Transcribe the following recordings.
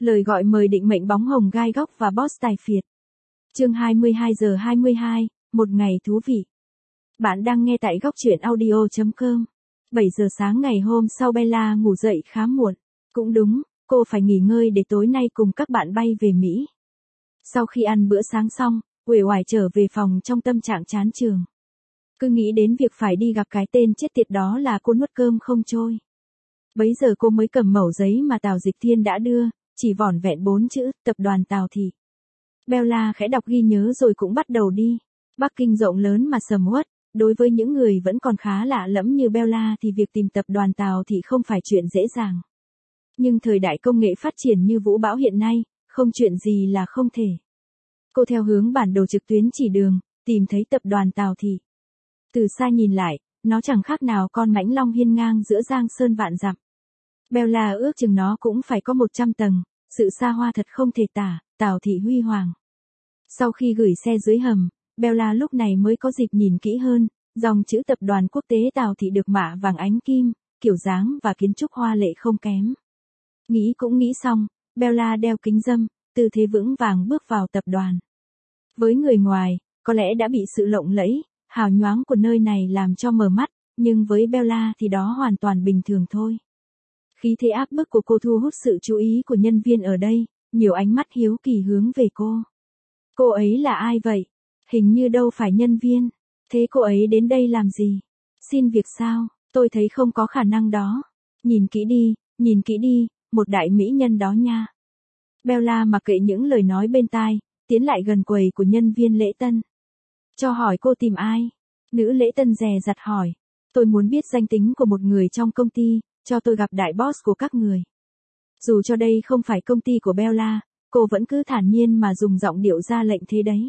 Lời gọi mời định mệnh bóng hồng gai góc và boss tài phiệt. Chương 22:22, một ngày thú vị. Bạn đang nghe tại góc truyện audio.com. 7 giờ sáng ngày hôm sau Bella ngủ dậy khá muộn. Cũng đúng, cô phải nghỉ ngơi để tối nay cùng các bạn bay về Mỹ. Sau khi ăn bữa sáng xong, uể oải trở về phòng trong tâm trạng chán trường. Cứ nghĩ đến việc phải đi gặp cái tên chết tiệt đó là cô nuốt cơm không trôi. Bấy giờ cô mới cầm mẩu giấy mà Tào Dịch Thiên đã đưa, chỉ vỏn vẹn 4 chữ, tập đoàn Tào Thị. Bella khẽ đọc ghi nhớ rồi cũng bắt đầu đi. Bắc Kinh rộng lớn mà sầm uất, đối với những người vẫn còn khá lạ lẫm như Bella thì việc tìm tập đoàn Tào Thị không phải chuyện dễ dàng. Nhưng thời đại công nghệ phát triển như vũ bão hiện nay, không chuyện gì là không thể. Cô theo hướng bản đồ trực tuyến chỉ đường, tìm thấy tập đoàn Tào Thị. Từ xa nhìn lại, nó chẳng khác nào con mãnh long hiên ngang giữa giang sơn vạn dặm. Bella ước chừng nó cũng phải có 100 tầng, sự xa hoa thật không thể tả, Tào Thị huy hoàng. Sau khi gửi xe dưới hầm, Bella lúc này mới có dịp nhìn kỹ hơn, dòng chữ tập đoàn quốc tế Tào Thị được mạ vàng ánh kim, kiểu dáng và kiến trúc hoa lệ không kém. Nghĩ cũng nghĩ xong, Bella đeo kính râm, tư thế vững vàng bước vào tập đoàn. Với người ngoài, có lẽ đã bị sự lộng lẫy, hào nhoáng của nơi này làm cho mờ mắt, nhưng với Bella thì đó hoàn toàn bình thường thôi. Khí thế áp bức của cô thu hút sự chú ý của nhân viên ở đây, nhiều ánh mắt hiếu kỳ hướng về cô. Cô ấy là ai vậy? Hình như đâu phải nhân viên. Thế cô ấy đến đây làm gì? Xin việc sao? Tôi thấy không có khả năng đó. Nhìn kỹ đi, một đại mỹ nhân đó nha. Bella mặc kệ những lời nói bên tai, tiến lại gần quầy của nhân viên lễ tân. Cho hỏi cô tìm ai? Nữ lễ tân dè dặt hỏi. Tôi muốn biết danh tính của một người trong công ty, cho tôi gặp đại boss của các người. Dù cho đây không phải công ty của Bella, cô vẫn cứ thản nhiên mà dùng giọng điệu ra lệnh thế đấy.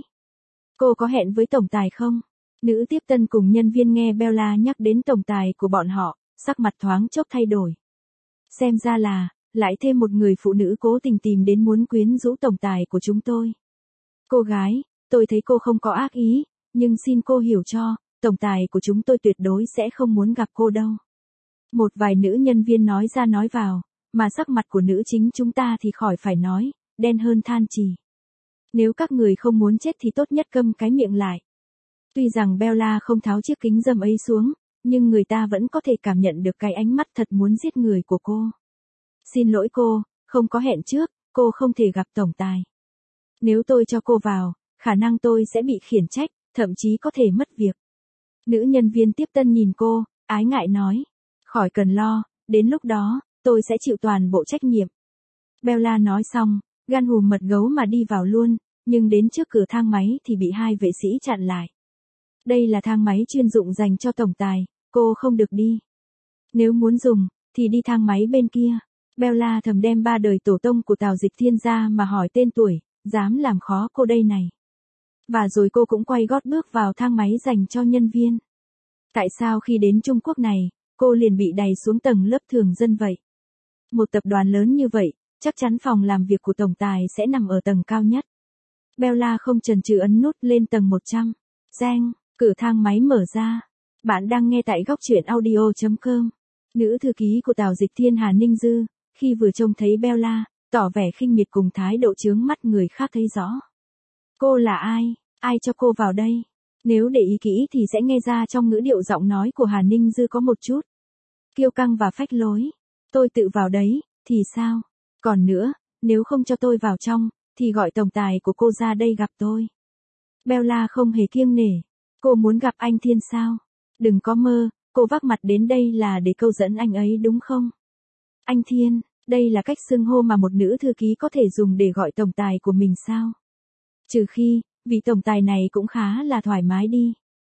Cô có hẹn với tổng tài không? Nữ tiếp tân cùng nhân viên nghe Bella nhắc đến tổng tài của bọn họ, sắc mặt thoáng chốc thay đổi. Xem ra là, lại thêm một người phụ nữ cố tình tìm đến muốn quyến rũ tổng tài của chúng tôi. Cô gái, tôi thấy cô không có ác ý, nhưng xin cô hiểu cho, tổng tài của chúng tôi tuyệt đối sẽ không muốn gặp cô đâu. Một vài nữ nhân viên nói ra nói vào, mà sắc mặt của nữ chính chúng ta thì khỏi phải nói, đen hơn than chì. Nếu các người không muốn chết thì tốt nhất câm cái miệng lại. Tuy rằng Bella không tháo chiếc kính râm ấy xuống, nhưng người ta vẫn có thể cảm nhận được cái ánh mắt thật muốn giết người của cô. Xin lỗi cô, không có hẹn trước, cô không thể gặp tổng tài. Nếu tôi cho cô vào, khả năng tôi sẽ bị khiển trách, thậm chí có thể mất việc. Nữ nhân viên tiếp tân nhìn cô, ái ngại nói. Khỏi cần lo, đến lúc đó, tôi sẽ chịu toàn bộ trách nhiệm. Bella nói xong, gan hùm mật gấu mà đi vào luôn, nhưng đến trước cửa thang máy thì bị hai vệ sĩ chặn lại. Đây là thang máy chuyên dụng dành cho tổng tài, cô không được đi. Nếu muốn dùng, thì đi thang máy bên kia. Bella thầm đem ba đời tổ tông của Tào Dịch Thiên ra mà hỏi tên tuổi, dám làm khó cô đây này. Và rồi cô cũng quay gót bước vào thang máy dành cho nhân viên. Tại sao khi đến Trung Quốc này, cô liền bị đày xuống tầng lớp thường dân vậy? Một tập đoàn lớn như vậy, chắc chắn phòng làm việc của tổng tài sẽ nằm ở tầng cao nhất. Bella không chần chừ ấn nút lên tầng 100. Reng, cửa thang máy mở ra. Bạn đang nghe tại góc truyện audio.com. Nữ thư ký của Tào Dịch Thiên Hà Ninh Dư, khi vừa trông thấy Bella, tỏ vẻ khinh miệt cùng thái độ chướng mắt người khác thấy rõ. Cô là ai? Ai cho cô vào đây? Nếu để ý kỹ thì sẽ nghe ra trong ngữ điệu giọng nói của Hà Ninh Dư có một chút kiêu căng và phách lối. Tôi tự vào đấy, thì sao? Còn nữa, nếu không cho tôi vào trong, thì gọi tổng tài của cô ra đây gặp tôi. Bella không hề kiêng nể. Cô muốn gặp anh Thiên sao? Đừng có mơ, cô vác mặt đến đây là để câu dẫn anh ấy đúng không? Anh Thiên, đây là cách xưng hô mà một nữ thư ký có thể dùng để gọi tổng tài của mình sao? Trừ khi, vị tổng tài này cũng khá là thoải mái đi.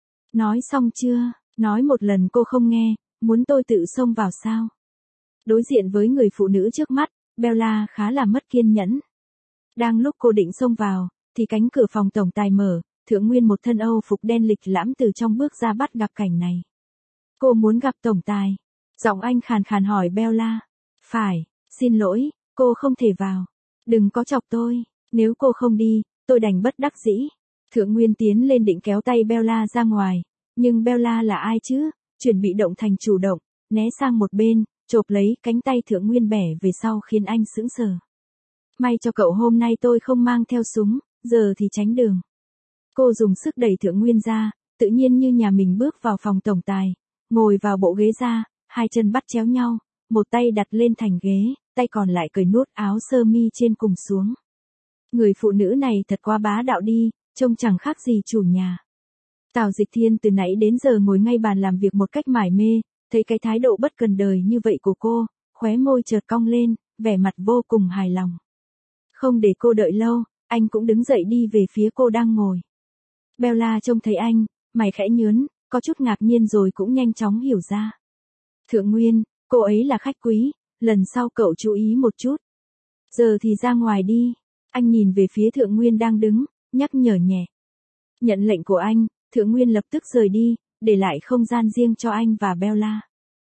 Nói xong chưa? Nói một lần cô không nghe, muốn tôi tự xông vào sao? Đối diện với người phụ nữ trước mắt, Bella khá là mất kiên nhẫn. Đang lúc cô định xông vào, thì cánh cửa phòng tổng tài mở, Thượng Nguyên một thân Âu phục đen lịch lãm từ trong bước ra bắt gặp cảnh này. Cô muốn gặp tổng tài. Giọng anh khàn khàn hỏi Bella. Phải, xin lỗi, cô không thể vào. Đừng có chọc tôi, nếu cô không đi, tôi đành bất đắc dĩ. Thượng Nguyên tiến lên định kéo tay Bella ra ngoài, nhưng Bella là ai chứ, chuyển bị động thành chủ động, né sang một bên, chộp lấy cánh tay Thượng Nguyên bẻ về sau khiến anh sững sờ. May cho cậu hôm nay tôi không mang theo súng, giờ thì tránh đường. Cô dùng sức đẩy Thượng Nguyên ra, tự nhiên như nhà mình bước vào phòng tổng tài, ngồi vào bộ ghế ra, hai chân bắt chéo nhau, một tay đặt lên thành ghế, tay còn lại cởi nút áo sơ mi trên cùng xuống. Người phụ nữ này thật quá bá đạo đi, trông chẳng khác gì chủ nhà. Tào Dịch Thiên từ nãy đến giờ ngồi ngay bàn làm việc một cách mải mê, thấy cái thái độ bất cần đời như vậy của cô, khóe môi chợt cong lên, vẻ mặt vô cùng hài lòng. Không để cô đợi lâu, anh cũng đứng dậy đi về phía cô đang ngồi. Bella trông thấy anh, mày khẽ nhớn, có chút ngạc nhiên rồi cũng nhanh chóng hiểu ra. Thượng Nguyên, cô ấy là khách quý, lần sau cậu chú ý một chút. Giờ thì ra ngoài đi. Anh nhìn về phía Thượng Nguyên đang đứng, nhắc nhở nhẹ. Nhận lệnh của anh, Thượng Nguyên lập tức rời đi, để lại không gian riêng cho anh và Bella.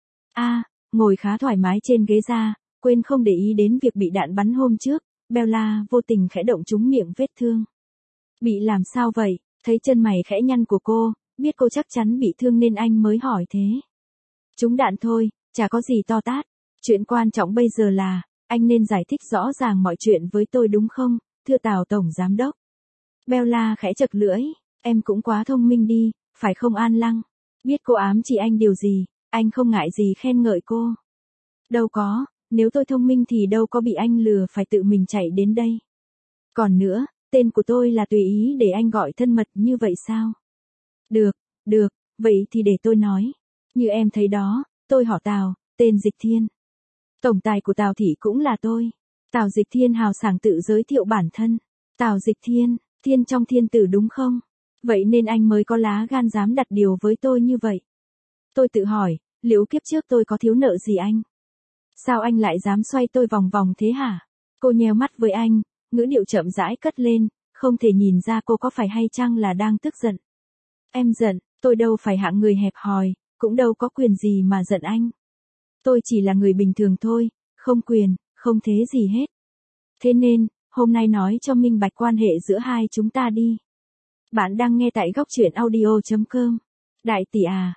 Ngồi khá thoải mái trên ghế ra, quên không để ý đến việc bị đạn bắn hôm trước, Bella vô tình khẽ động trúng miệng vết thương. Bị làm sao vậy? Thấy chân mày khẽ nhăn của cô, biết cô chắc chắn bị thương nên anh mới hỏi thế. Trúng đạn thôi, chả có gì to tát. Chuyện quan trọng bây giờ là, anh nên giải thích rõ ràng mọi chuyện với tôi đúng không, thưa Tào Tổng Giám Đốc. Bella khẽ chật lưỡi, em cũng quá thông minh đi, phải không An Lăng? Biết cô ám chỉ anh điều gì, anh không ngại gì khen ngợi cô. Đâu có, nếu tôi thông minh thì đâu có bị anh lừa phải tự mình chạy đến đây. Còn nữa, tên của tôi là tùy ý để anh gọi thân mật như vậy sao? Được, vậy thì để tôi nói. Như em thấy đó, tôi họ Tào, tên Dịch Thiên. Tổng tài của Tào Thị cũng là tôi. Tào Dịch Thiên hào sảng tự giới thiệu bản thân. Tào Dịch Thiên, thiên trong thiên tử đúng không? Vậy nên anh mới có lá gan dám đặt điều với tôi như vậy. Tôi tự hỏi, liệu kiếp trước tôi có thiếu nợ gì anh? Sao anh lại dám xoay tôi vòng vòng thế hả? Cô nheo mắt với anh, ngữ điệu chậm rãi cất lên, không thể nhìn ra cô có phải hay chăng là đang tức giận. Em giận, tôi đâu phải hạng người hẹp hòi, cũng đâu có quyền gì mà giận anh. Tôi chỉ là người bình thường thôi, không quyền, không thế gì hết. Thế nên, hôm nay nói cho minh bạch quan hệ giữa hai chúng ta đi. Bạn đang nghe tại góc truyện audio.com. Đại tỷ à,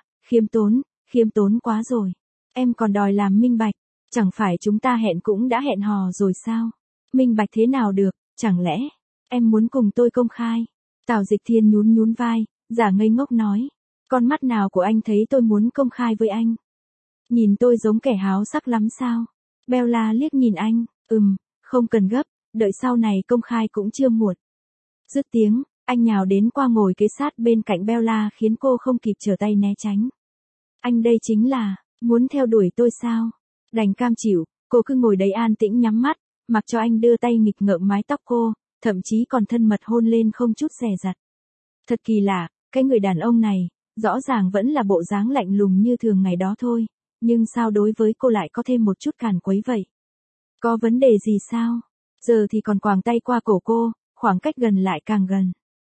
khiêm tốn quá rồi. Em còn đòi làm minh bạch, chẳng phải chúng ta hẹn cũng đã hẹn hò rồi sao? Minh bạch thế nào được, chẳng lẽ, em muốn cùng tôi công khai? Tào Dịch Thiên nhún vai, giả ngây ngốc nói. Con mắt nào của anh thấy tôi muốn công khai với anh? Nhìn tôi giống kẻ háo sắc lắm sao? Bella liếc nhìn anh, không cần gấp, đợi sau này công khai cũng chưa muộn. Dứt tiếng, anh nhào đến qua ngồi kế sát bên cạnh Bella khiến cô không kịp trở tay né tránh. Anh đây chính là, muốn theo đuổi tôi sao? Đành cam chịu, cô cứ ngồi đấy an tĩnh nhắm mắt, mặc cho anh đưa tay nghịch ngợm mái tóc cô, thậm chí còn thân mật hôn lên không chút dè dặt. Thật kỳ lạ, cái người đàn ông này, rõ ràng vẫn là bộ dáng lạnh lùng như thường ngày đó thôi, nhưng sao đối với cô lại có thêm một chút càn quấy vậy? Có vấn đề gì sao? Giờ thì còn quàng tay qua cổ cô, khoảng cách gần lại càng gần.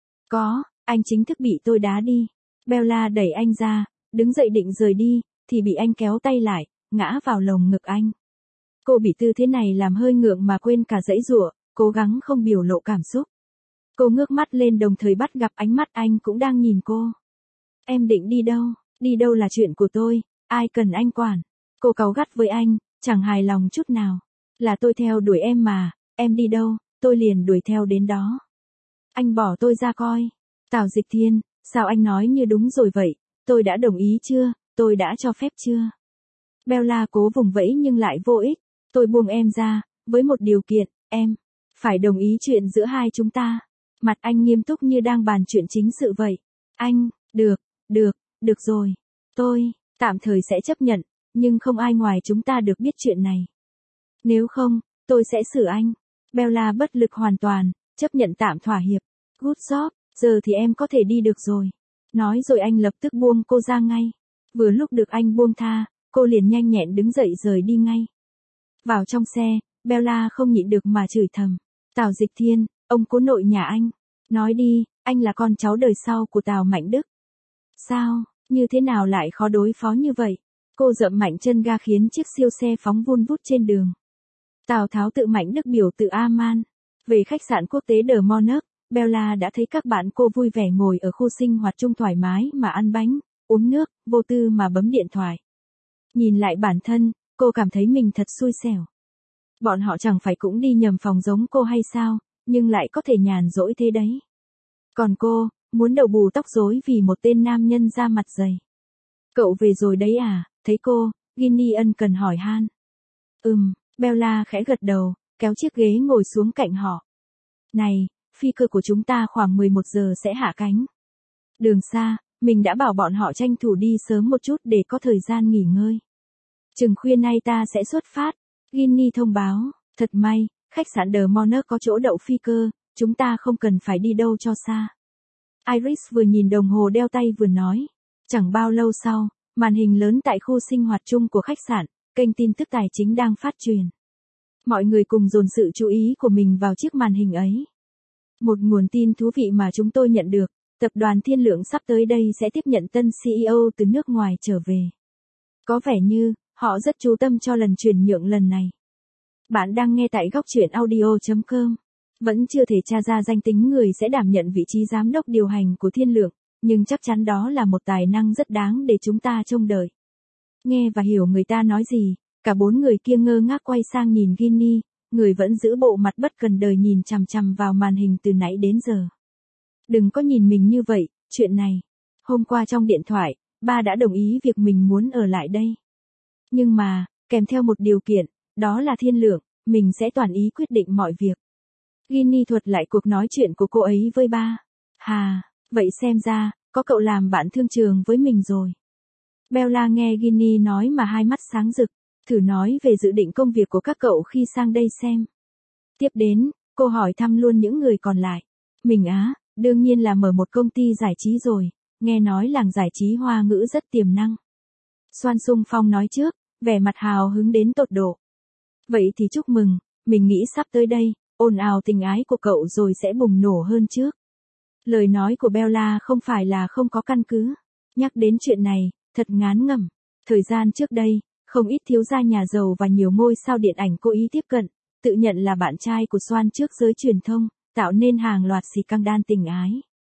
Có, anh chính thức bị tôi đá đi. Bella đẩy anh ra, đứng dậy định rời đi, thì bị anh kéo tay lại, ngã vào lồng ngực anh. Cô bị tư thế này làm hơi ngượng mà quên cả giãy giụa, cố gắng không biểu lộ cảm xúc. Cô ngước mắt lên đồng thời bắt gặp ánh mắt anh cũng đang nhìn cô. Em định đi đâu? Đi đâu là chuyện của tôi, ai cần anh quản. Cô cáu gắt với anh, chẳng hài lòng chút nào. Là tôi theo đuổi em mà, em đi đâu, tôi liền đuổi theo đến đó. Anh bỏ tôi ra coi. Tào Dịch Thiên, sao anh nói như đúng rồi vậy? Tôi đã đồng ý chưa? Tôi đã cho phép chưa? Bella cố vùng vẫy nhưng lại vô ích. Tôi buông em ra, với một điều kiện, em phải đồng ý chuyện giữa hai chúng ta. Mặt anh nghiêm túc như đang bàn chuyện chính sự vậy. Anh, được rồi. Tôi, tạm thời sẽ chấp nhận, nhưng không ai ngoài chúng ta được biết chuyện này. Nếu không, tôi sẽ xử anh. Bella bất lực hoàn toàn, chấp nhận tạm thỏa hiệp. Good job, giờ thì em có thể đi được rồi. Nói rồi anh lập tức buông cô ra ngay. Vừa lúc được anh buông tha, cô liền nhanh nhẹn đứng dậy rời đi ngay. Vào trong xe, Bella không nhịn được mà chửi thầm. Tào Dịch Thiên, ông cố nội nhà anh. Nói đi, anh là con cháu đời sau của Tào Mạnh Đức. Sao, như thế nào lại khó đối phó như vậy? Cô dậm mạnh chân ga khiến chiếc siêu xe phóng vun vút trên đường. Tào Tháo tự Mạnh Đức biểu tự Aman. Về khách sạn quốc tế The Monarch, Bella đã thấy các bạn cô vui vẻ ngồi ở khu sinh hoạt chung thoải mái mà ăn bánh, uống nước, vô tư mà bấm điện thoại. Nhìn lại bản thân, cô cảm thấy mình thật xui xẻo. Bọn họ chẳng phải cũng đi nhầm phòng giống cô hay sao, nhưng lại có thể nhàn rỗi thế đấy. Còn cô, muốn đầu bù tóc rối vì một tên nam nhân da mặt dày. Cậu về rồi đấy à, thấy cô, Ginny ân cần hỏi han. Bella khẽ gật đầu, kéo chiếc ghế ngồi xuống cạnh họ. Này, phi cơ của chúng ta khoảng 11 giờ sẽ hạ cánh. Đường xa, mình đã bảo bọn họ tranh thủ đi sớm một chút để có thời gian nghỉ ngơi. Chừng khuya nay ta sẽ xuất phát, Ginny thông báo. Thật may, khách sạn The Monarch có chỗ đậu phi cơ, chúng ta không cần phải đi đâu cho xa. Iris vừa nhìn đồng hồ đeo tay vừa nói. Chẳng bao lâu sau, màn hình lớn tại khu sinh hoạt chung của khách sạn, kênh tin tức tài chính đang phát truyền. Mọi người cùng dồn sự chú ý của mình vào chiếc màn hình ấy. Một nguồn tin thú vị mà chúng tôi nhận được, tập đoàn Thiên Lượng sắp tới đây sẽ tiếp nhận tân CEO từ nước ngoài trở về. Có vẻ như, họ rất chú tâm cho lần chuyển nhượng lần này. Bạn đang nghe tại góc truyện audio.com. Vẫn chưa thể tra ra danh tính người sẽ đảm nhận vị trí giám đốc điều hành của Thiên Lượng, nhưng chắc chắn đó là một tài năng rất đáng để chúng ta trông đợi. Nghe và hiểu người ta nói gì, cả bốn người kia ngơ ngác quay sang nhìn Ginny, người vẫn giữ bộ mặt bất cần đời nhìn chằm chằm vào màn hình từ nãy đến giờ. Đừng có nhìn mình như vậy, chuyện này. Hôm qua trong điện thoại, ba đã đồng ý việc mình muốn ở lại đây. Nhưng mà, kèm theo một điều kiện, đó là Thiên Lượng, mình sẽ toàn ý quyết định mọi việc. Ginny thuật lại cuộc nói chuyện của cô ấy với ba. Hà, vậy xem ra, có cậu làm bạn thương trường với mình rồi. Bella nghe Ginny nói mà hai mắt sáng rực, thử nói về dự định công việc của các cậu khi sang đây xem. Tiếp đến, cô hỏi thăm luôn những người còn lại. Mình á, đương nhiên là mở một công ty giải trí rồi, nghe nói làng giải trí Hoa ngữ rất tiềm năng. Soan Sung Phong nói trước, vẻ mặt hào hứng đến tột độ. Vậy thì chúc mừng, mình nghĩ sắp tới đây, ồn ào tình ái của cậu rồi sẽ bùng nổ hơn trước. Lời nói của Bella không phải là không có căn cứ. Nhắc đến chuyện này, thật ngán ngẩm. Thời gian trước đây, không ít thiếu gia nhà giàu và nhiều ngôi sao điện ảnh cố ý tiếp cận, tự nhận là bạn trai của Soan trước giới truyền thông, tạo nên hàng loạt scandal tình ái.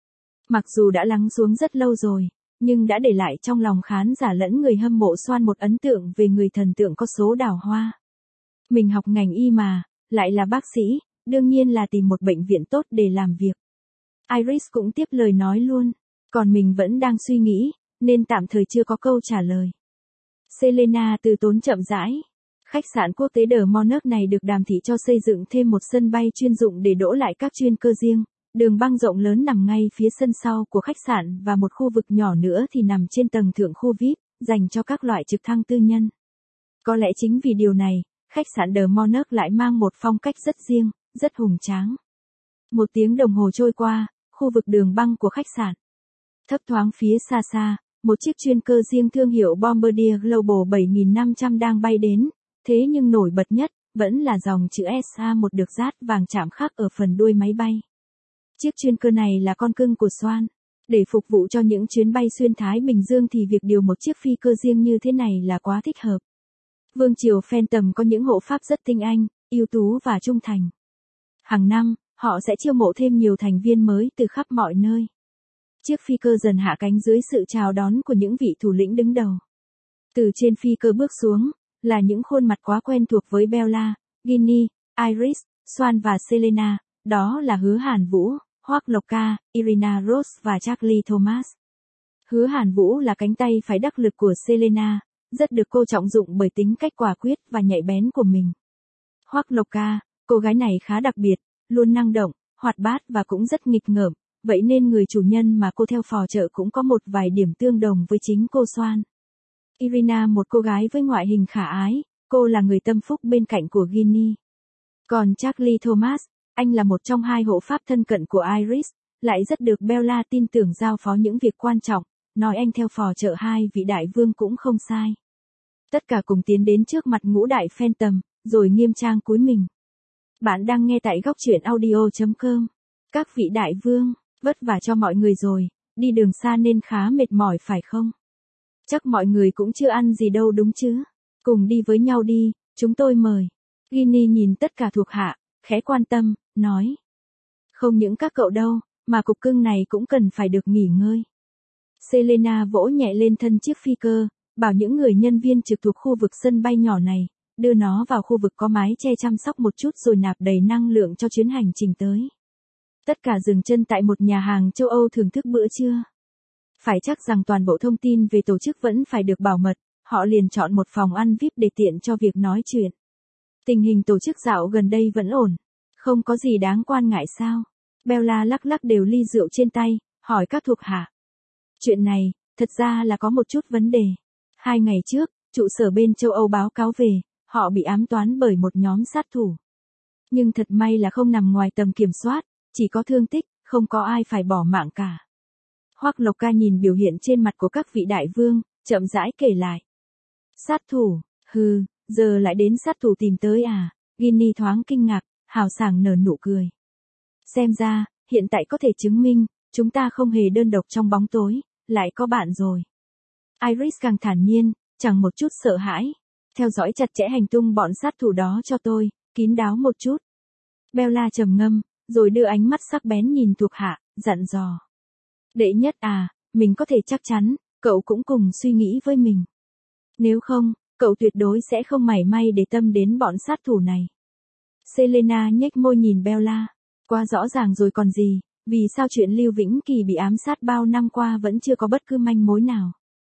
Mặc dù đã lắng xuống rất lâu rồi, nhưng đã để lại trong lòng khán giả lẫn người hâm mộ Soan một ấn tượng về người thần tượng có số đào hoa. Mình học ngành y mà, lại là bác sĩ, đương nhiên là tìm một bệnh viện tốt để làm việc. Iris cũng tiếp lời nói luôn, còn mình vẫn đang suy nghĩ, nên tạm thời chưa có câu trả lời. Selena từ tốn chậm rãi. Khách sạn quốc tế The Monarch này được đàm thị cho xây dựng thêm một sân bay chuyên dụng để đỗ lại các chuyên cơ riêng. Đường băng rộng lớn nằm ngay phía sân sau của khách sạn và một khu vực nhỏ nữa thì nằm trên tầng thượng khu VIP, dành cho các loại trực thăng tư nhân. Có lẽ chính vì điều này, khách sạn The Monarch lại mang một phong cách rất riêng, rất hùng tráng. 1 tiếng đồng hồ trôi qua, khu vực đường băng của khách sạn. Thấp thoáng phía xa xa, một chiếc chuyên cơ riêng thương hiệu Bombardier Global 7500 đang bay đến, thế nhưng nổi bật nhất, vẫn là dòng chữ SA1 được dát vàng chạm khắc ở phần đuôi máy bay. Chiếc chuyên cơ này là con cưng của Soan. Để phục vụ cho những chuyến bay xuyên Thái Bình Dương thì việc điều một chiếc phi cơ riêng như thế này là quá thích hợp. Vương triều Phantom có những hộ pháp rất tinh anh, ưu tú và trung thành. Hàng năm, họ sẽ chiêu mộ thêm nhiều thành viên mới từ khắp mọi nơi. Chiếc phi cơ dần hạ cánh dưới sự chào đón của những vị thủ lĩnh đứng đầu. Từ trên phi cơ bước xuống, là những khuôn mặt quá quen thuộc với Bella, Ginny, Iris, Soan và Selena, đó là Hứa Hàn Vũ, Hoắc Lộc Ca, Irina Ross và Charlie Thomas. Hứa Hàn Vũ là cánh tay phải đắc lực của Selena, rất được cô trọng dụng bởi tính cách quả quyết và nhạy bén của mình. Hoắc Lộc Ca, cô gái này khá đặc biệt, luôn năng động, hoạt bát và cũng rất nghịch ngợm, vậy nên người chủ nhân mà cô theo phò trợ cũng có một vài điểm tương đồng với chính cô Soan. Irina một cô gái với ngoại hình khả ái, cô là người tâm phúc bên cạnh của Ginny. Còn Charlie Thomas, anh là một trong 2 hộ pháp thân cận của Iris, lại rất được Bella tin tưởng giao phó những việc quan trọng, nói anh theo phò trợ 2 vị đại vương cũng không sai. Tất cả cùng tiến đến trước mặt ngũ đại Phantom, rồi nghiêm trang cúi mình. Bạn đang nghe tại góc truyện audio.com. Các vị đại vương, vất vả cho mọi người rồi, đi đường xa nên khá mệt mỏi phải không? Chắc mọi người cũng chưa ăn gì đâu đúng chứ? Cùng đi với nhau đi, chúng tôi mời. Ginny nhìn tất cả thuộc hạ, khẽ quan tâm, nói. Không những các cậu đâu, mà cục cưng này cũng cần phải được nghỉ ngơi. Selena vỗ nhẹ lên thân chiếc phi cơ, bảo những người nhân viên trực thuộc khu vực sân bay nhỏ này, đưa nó vào khu vực có mái che chăm sóc một chút rồi nạp đầy năng lượng cho chuyến hành trình tới. Tất cả dừng chân tại một nhà hàng châu Âu thưởng thức bữa trưa. Phải chắc rằng toàn bộ thông tin về tổ chức vẫn phải được bảo mật, họ liền chọn một phòng ăn VIP để tiện cho việc nói chuyện. Tình hình tổ chức dạo gần đây vẫn ổn. Không có gì đáng quan ngại sao? Bella lắc lắc đều ly rượu trên tay, hỏi các thuộc hạ. Chuyện này, thật ra là có một chút vấn đề. 2 ngày trước, trụ sở bên châu Âu báo cáo về, họ bị ám toán bởi một nhóm sát thủ. Nhưng thật may là không nằm ngoài tầm kiểm soát, chỉ có thương tích, không có ai phải bỏ mạng cả. Hoắc Lộc Ca nhìn biểu hiện trên mặt của các vị đại vương, chậm rãi kể lại. Sát thủ, giờ lại đến sát thủ tìm tới à? Ginny thoáng kinh ngạc, hào sảng nở nụ cười. Xem ra, hiện tại có thể chứng minh, chúng ta không hề đơn độc trong bóng tối, lại có bạn rồi. Iris càng thản nhiên, chẳng một chút sợ hãi. Theo dõi chặt chẽ hành tung bọn sát thủ đó cho tôi, kín đáo một chút. Bella trầm ngâm, rồi đưa ánh mắt sắc bén nhìn thuộc hạ, dặn dò. Đệ nhất à, mình có thể chắc chắn, cậu cũng cùng suy nghĩ với mình. Nếu không, cậu tuyệt đối sẽ không mảy may để tâm đến bọn sát thủ này. Selena nhếch môi nhìn Bella. Quá rõ ràng rồi còn gì, vì sao chuyện Lưu Vĩnh Kỳ bị ám sát bao năm qua vẫn chưa có bất cứ manh mối nào.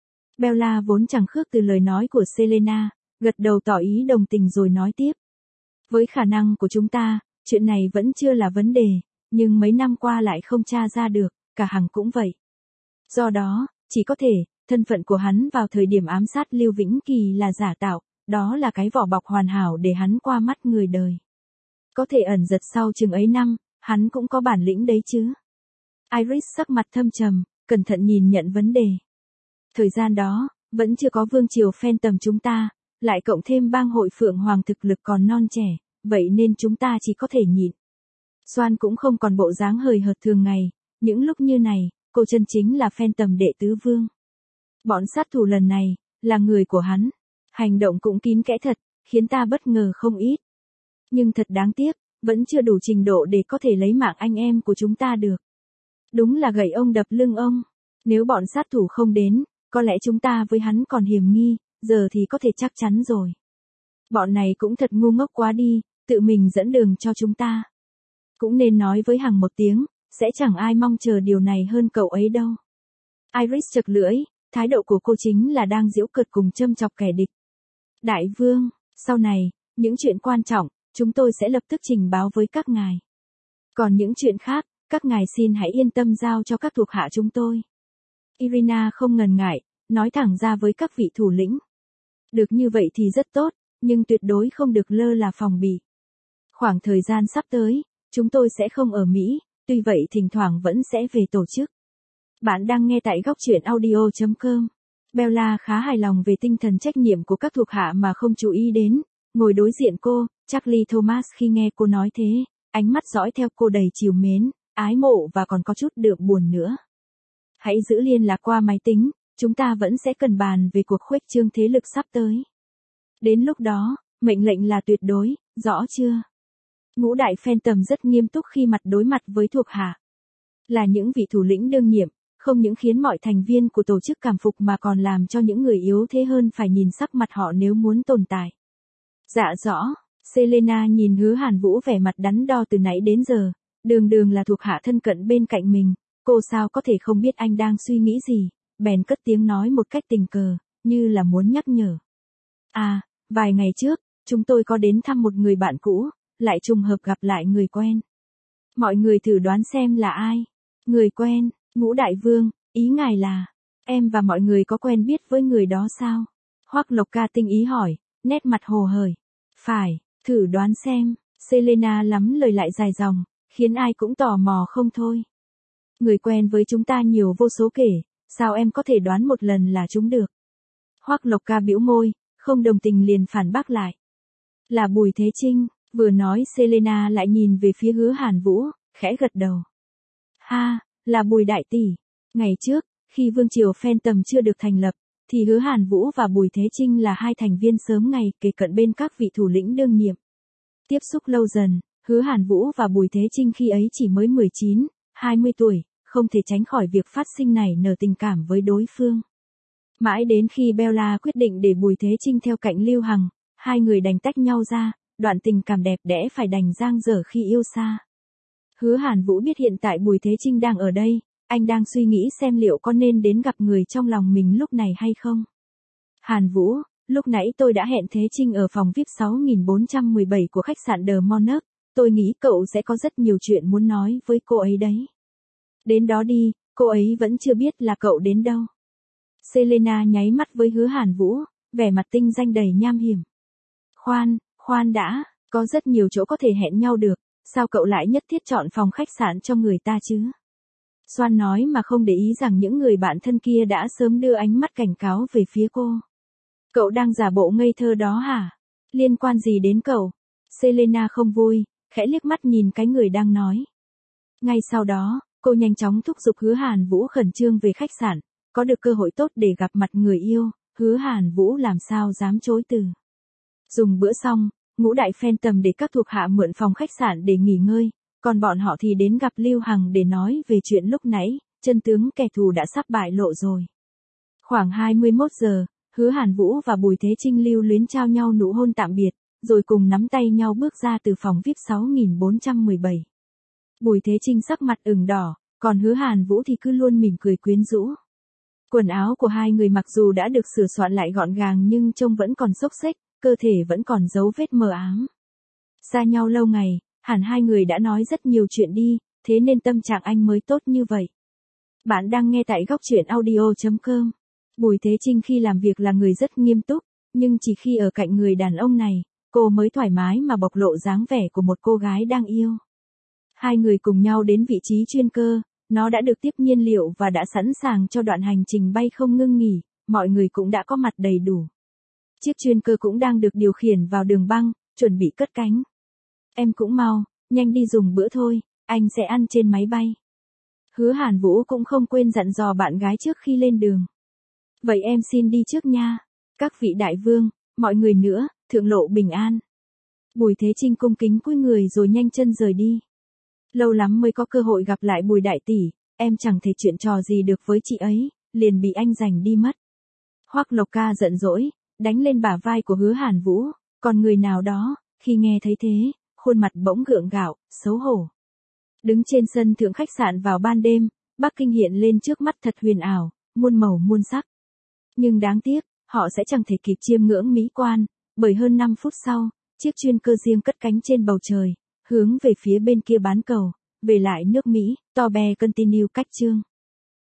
Bella vốn chẳng khước từ lời nói của Selena, gật đầu tỏ ý đồng tình rồi nói tiếp. Với khả năng của chúng ta, chuyện này vẫn chưa là vấn đề, nhưng mấy năm qua lại không tra ra được, cả Hằng cũng vậy. Do đó, chỉ có thể, thân phận của hắn vào thời điểm ám sát Lưu Vĩnh Kỳ là giả tạo, đó là cái vỏ bọc hoàn hảo để hắn qua mắt người đời. Có thể ẩn giật sau chừng ấy năm, hắn cũng có bản lĩnh đấy chứ. Iris sắc mặt thâm trầm, cẩn thận nhìn nhận vấn đề. Thời gian đó, vẫn chưa có vương triều Phantom chúng ta, lại cộng thêm bang hội Phượng Hoàng thực lực còn non trẻ, vậy nên chúng ta chỉ có thể nhịn. Swan cũng không còn bộ dáng hời hợt thường ngày, những lúc như này, cô chân chính là Phantom đệ tứ vương. Bọn sát thủ lần này, là người của hắn. Hành động cũng kín kẽ thật, khiến ta bất ngờ không ít. Nhưng thật đáng tiếc, vẫn chưa đủ trình độ để có thể lấy mạng anh em của chúng ta được. Đúng là gậy ông đập lưng ông. Nếu bọn sát thủ không đến, có lẽ chúng ta với hắn còn hiểm nghi, giờ thì có thể chắc chắn rồi. Bọn này cũng thật ngu ngốc quá đi, tự mình dẫn đường cho chúng ta. Cũng nên nói với Hằng một tiếng, sẽ chẳng ai mong chờ điều này hơn cậu ấy đâu. Iris chật lưỡi, thái độ của cô chính là đang giễu cợt cùng châm chọc kẻ địch. Đại vương, sau này, những chuyện quan trọng, chúng tôi sẽ lập tức trình báo với các ngài. Còn những chuyện khác, các ngài xin hãy yên tâm giao cho các thuộc hạ chúng tôi. Irina không ngần ngại, nói thẳng ra với các vị thủ lĩnh. Được như vậy thì rất tốt, nhưng tuyệt đối không được lơ là phòng bị. Khoảng thời gian sắp tới, chúng tôi sẽ không ở Mỹ, tuy vậy thỉnh thoảng vẫn sẽ về tổ chức. Bạn đang nghe tại góc truyện audio.com. Bella khá hài lòng về tinh thần trách nhiệm của các thuộc hạ mà không chú ý đến. Ngồi đối diện cô, Charlie Thomas khi nghe cô nói thế, ánh mắt dõi theo cô đầy trìu mến, ái mộ và còn có chút được buồn nữa. Hãy giữ liên lạc qua máy tính, chúng ta vẫn sẽ cần bàn về cuộc khuếch trương thế lực sắp tới. Đến lúc đó, mệnh lệnh là tuyệt đối, rõ chưa? Ngũ đại Phantom rất nghiêm túc khi mặt đối mặt với thuộc hạ. Là những vị thủ lĩnh đương nhiệm, không những khiến mọi thành viên của tổ chức cảm phục mà còn làm cho những người yếu thế hơn phải nhìn sắc mặt họ nếu muốn tồn tại. Dạ rõ, Selena nhìn Hứa Hàn Vũ vẻ mặt đắn đo từ nãy đến giờ, đường là thuộc hạ thân cận bên cạnh mình, cô sao có thể không biết anh đang suy nghĩ gì, bèn cất tiếng nói một cách tình cờ, như là muốn nhắc nhở. À, vài ngày trước, chúng tôi có đến thăm một người bạn cũ, lại trùng hợp gặp lại người quen. Mọi người thử đoán xem là ai? Người quen, Ngũ đại vương, ý ngài là, em và mọi người có quen biết với người đó sao? Hoắc Lộc Ca tinh ý hỏi, nét mặt hồ hởi. Phải, thử đoán xem, Selena lắm lời lại dài dòng, khiến ai cũng tò mò không thôi. Người quen với chúng ta nhiều vô số kể, sao em có thể đoán một lần là chúng được? Hoắc Lộc Ca bĩu môi, không đồng tình liền phản bác lại. Là Bùi Thế Trinh, vừa nói Selena lại nhìn về phía Hứa Hàn Vũ, khẽ gật đầu. Ha, là Bùi đại tỷ. Ngày trước, khi Vương triều Phantom chưa được thành lập, thì Hứa Hàn Vũ và Bùi Thế Trinh là hai thành viên sớm ngày kề cận bên các vị thủ lĩnh đương nhiệm. Tiếp xúc lâu dần, Hứa Hàn Vũ và Bùi Thế Trinh khi ấy chỉ mới 19, 20 tuổi, không thể tránh khỏi việc phát sinh nảy nở tình cảm với đối phương. Mãi đến khi Bella quyết định để Bùi Thế Trinh theo cạnh Lưu Hằng, Hai người đành tách nhau ra, đoạn tình cảm đẹp đẽ phải đành dang dở khi yêu xa. Hứa Hàn Vũ biết hiện tại Bùi Thế Trinh đang ở đây, anh đang suy nghĩ xem liệu có nên đến gặp người trong lòng mình lúc này hay không. Hàn Vũ, lúc nãy tôi đã hẹn Thế Trinh ở phòng VIP 6417 của khách sạn The Monarch, tôi nghĩ cậu sẽ có rất nhiều chuyện muốn nói với cô ấy đấy. Đến đó đi, cô ấy vẫn chưa biết là cậu đến đâu. Selena nháy mắt với Hứa Hàn Vũ, vẻ mặt tinh danh đầy nham hiểm. Khoan đã, có rất nhiều chỗ có thể hẹn nhau được, sao cậu lại nhất thiết chọn phòng khách sạn cho người ta chứ? Soan nói mà không để ý rằng những người bạn thân kia đã sớm đưa ánh mắt cảnh cáo về phía cô. Cậu đang giả bộ ngây thơ đó hả? Liên quan gì đến cậu? Selena không vui, khẽ liếc mắt nhìn cái người đang nói. Ngay sau đó, cô nhanh chóng thúc giục Hứa Hàn Vũ khẩn trương về khách sạn, có được cơ hội tốt để gặp mặt người yêu, Hứa Hàn Vũ làm sao dám chối từ. Dùng bữa xong, Ngũ Đại Phantom để các thuộc hạ mượn phòng khách sạn để nghỉ ngơi, còn bọn họ thì đến gặp Lưu Hằng để nói về chuyện lúc nãy, chân tướng kẻ thù đã sắp bại lộ rồi. Khoảng 21 giờ, Hứa Hàn Vũ và Bùi Thế Trinh lưu luyến trao nhau nụ hôn tạm biệt, rồi cùng nắm tay nhau bước ra từ phòng VIP 6417. Bùi Thế Trinh sắc mặt ửng đỏ, còn Hứa Hàn Vũ thì cứ luôn mỉm cười quyến rũ. Quần áo của hai người mặc dù đã được sửa soạn lại gọn gàng nhưng trông vẫn còn xốc xếch, cơ thể vẫn còn dấu vết mờ ám. Xa nhau lâu ngày, hẳn hai người đã nói rất nhiều chuyện đi, thế nên tâm trạng anh mới tốt như vậy. Bạn đang nghe tại góc truyện audio.com. Bùi Thế Trinh khi làm việc là người rất nghiêm túc, nhưng chỉ khi ở cạnh người đàn ông này, cô mới thoải mái mà bộc lộ dáng vẻ của một cô gái đang yêu. Hai người cùng nhau đến vị trí chuyên cơ, nó đã được tiếp nhiên liệu và đã sẵn sàng cho đoạn hành trình bay không ngưng nghỉ, mọi người cũng đã có mặt đầy đủ. Chiếc chuyên cơ cũng đang được điều khiển vào đường băng, chuẩn bị cất cánh. Em cũng mau, nhanh đi dùng bữa thôi, anh sẽ ăn trên máy bay. Hứa Hàn Vũ cũng không quên dặn dò bạn gái trước khi lên đường. Vậy em xin đi trước nha. Các vị đại vương, mọi người nữa, thượng lộ bình an. Bùi Thế Trinh cung kính cúi người rồi nhanh chân rời đi. Lâu lắm mới có cơ hội gặp lại Bùi đại tỷ, em chẳng thể chuyện trò gì được với chị ấy, liền bị anh giành đi mất. Hoắc Lộc Ca giận dỗi, đánh lên bả vai của Hứa Hàn Vũ, còn người nào đó, khi nghe thấy thế, khuôn mặt bỗng gượng gạo, xấu hổ. Đứng trên sân thượng khách sạn vào ban đêm, Bắc Kinh hiện lên trước mắt thật huyền ảo, muôn màu muôn sắc. Nhưng đáng tiếc, họ sẽ chẳng thể kịp chiêm ngưỡng mỹ quan, bởi hơn 5 phút sau, chiếc chuyên cơ riêng cất cánh trên bầu trời, hướng về phía bên kia bán cầu, về lại nước Mỹ, Tobe continue cách chương.